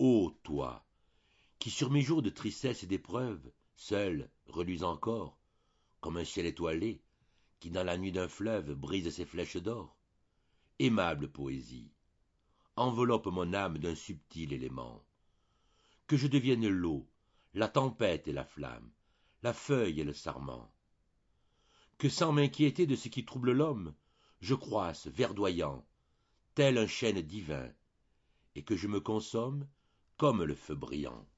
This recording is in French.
Ô toi, qui sur mes jours de tristesse et d'épreuve, seul, reluis encore, comme un ciel étoilé, qui dans la nuit d'un fleuve brise ses flèches d'or, aimable poésie, enveloppe mon âme d'un subtil élément, que je devienne l'eau, la tempête et la flamme, la feuille et le sarment, que sans m'inquiéter de ce qui trouble l'homme, je croisse verdoyant, tel un chêne divin, et que je me consomme comme le feu brillant.